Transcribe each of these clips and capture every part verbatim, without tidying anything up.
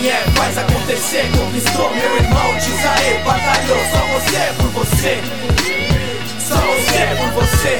Quem é faz acontecer, conquistou meu irmão, diz aí, batalhou, só você por você, só você por você.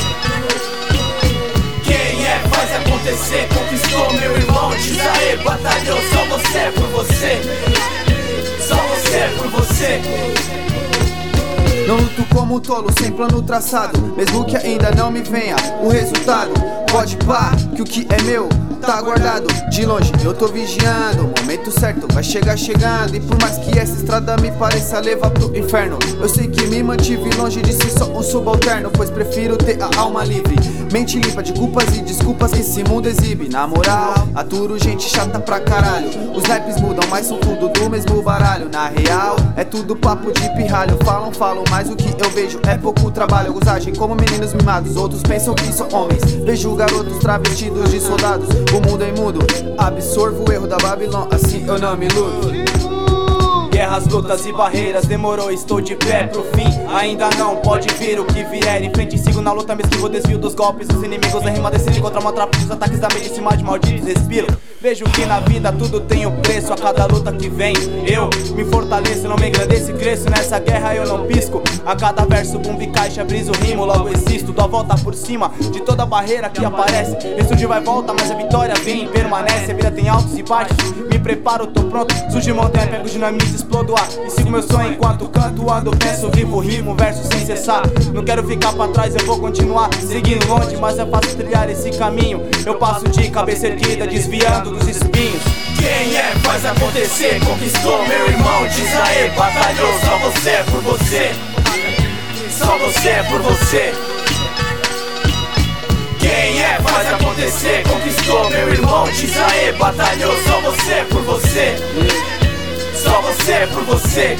Quem é faz acontecer, conquistou meu irmão, diz aí, batalhou, só você por você, só você por você. Não luto como um tolo, sem plano traçado, mesmo que ainda não me venha o resultado. Pode pá, que o que é meu tá guardado. De longe eu tô vigiando, o momento certo vai chegar chegando. E por mais que essa estrada me pareça levar pro inferno, eu sei que me mantive longe de ser só um subalterno, pois prefiro ter a alma livre, mente limpa de culpas e desculpas que esse mundo exibe. Na moral, aturo gente chata pra caralho. Os naipes mudam, mas são tudo do mesmo baralho. Na real, é tudo papo de pirralho. Falam, falam, mas o que eu vejo é pouco trabalho. Alguns agem como meninos mimados, outros pensam que são homens. Vejo garotos travestidos de soldados. O mundo é imundo, absorvo o erro da Babilônia, assim eu não me iludo. Guerras, lutas e barreiras, demorou, estou de pé pro fim. Ainda não, pode vir o que vier. Em frente sigo na luta, me esquivo, desvio dos golpes dos inimigos. A rima decide contra uma tropa dos ataques da medicina de malditos respiro. Vejo que na vida tudo tem um preço, a cada luta que vem eu me fortaleço, não me engrandeço e cresço. Nessa guerra eu não pisco, a cada verso bumbo e caixa, briso, rimo, logo existo. Dou a volta por cima de toda barreira que aparece. Ressurge vai e volta, mas a vitória vem e permanece. A vida tem altos e baixos, me preparo, tô pronto. Surge montanha, pego dinamite, explodo ar e sigo meu sonho enquanto canto, ando, penso, vivo, rimo, verso sem cessar. Não quero ficar pra trás, eu vou continuar seguindo longe, mas é fácil trilhar esse caminho. Eu passo de cabeça erguida, desviando dos espinhos. Quem é faz acontecer, conquistou meu irmão, diz aí, batalhou, só você por você, só você por você. Quem é faz acontecer, conquistou meu irmão, diz aí, batalhou, só você por você, só você por você.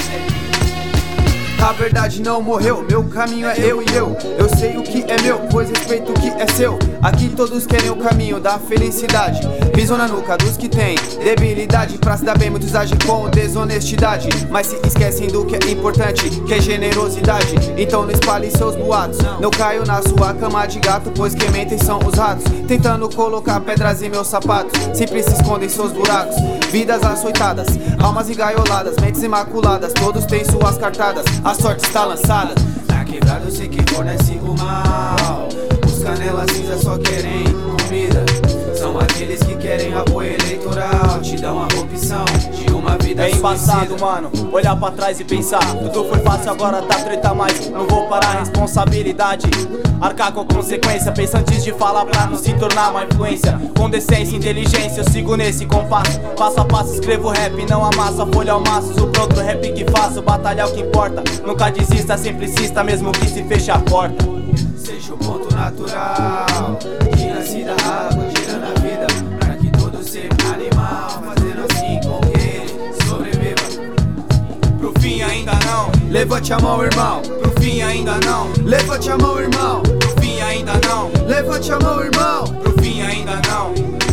A verdade não morreu, meu caminho é eu e eu. Eu sei o que é meu, pois respeito o que é seu. Aqui todos querem o caminho da felicidade, pisam na nuca dos que tem debilidade. Pra se dar bem muitos agem com desonestidade, mas se esquecem do que é importante, que é generosidade. Então não espalhe seus boatos, não caio na sua cama de gato, pois quem mentem são os ratos. Tentando colocar pedras em meus sapatos, sempre se escondem seus buracos. Vidas açoitadas, almas engaioladas, mentes imaculadas, todos têm suas cartadas, a sorte está lançada. Na quebrada eu sei que fornece o mal, os canelas cinza só querem comida. São aqueles que querem apoio eleitoral, te dão a opção de uma vida é embaçado, mano, olhar pra trás e pensar, tudo foi fácil, agora tá treta, mas não vou parar, responsabilidade arcar com consequência, pensa antes de falar pra não se tornar uma influência. Com decência e inteligência eu sigo nesse compasso, passo a passo escrevo rap, não amasso a folha ao maço. O próprio rap que faço, batalhar o que importa, nunca desista, sempre insista, mesmo que se feche a porta. Seja o ponto natural que nasce da água, girando a vida, pra que todo ser animal, fazendo assim com que ele sobreviva. Pro fim ainda não, Levante a mão, irmão. pro fim ainda não, Levante a mão, irmão. pro fim ainda não, Levante a mão, irmão. pro fim ainda não,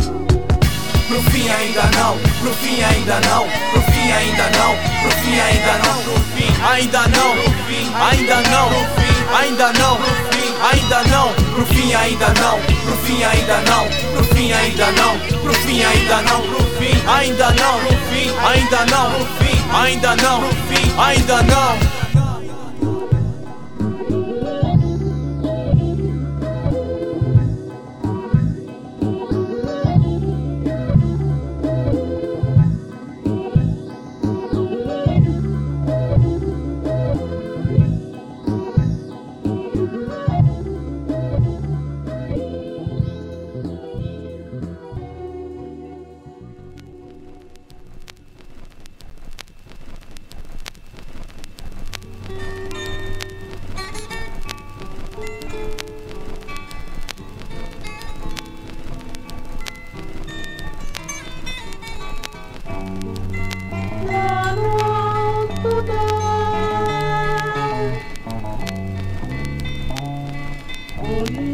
pro fim ainda não, pro fim ainda não, pro fim ainda não, pro fim ainda não, pro fim ainda não, ainda não, ainda não, ainda não, pro fim ainda não, pro fim ainda não, pro fim ainda não, pro fim ainda não, pro fim ainda não, ainda não, ainda não, ainda não. Oh,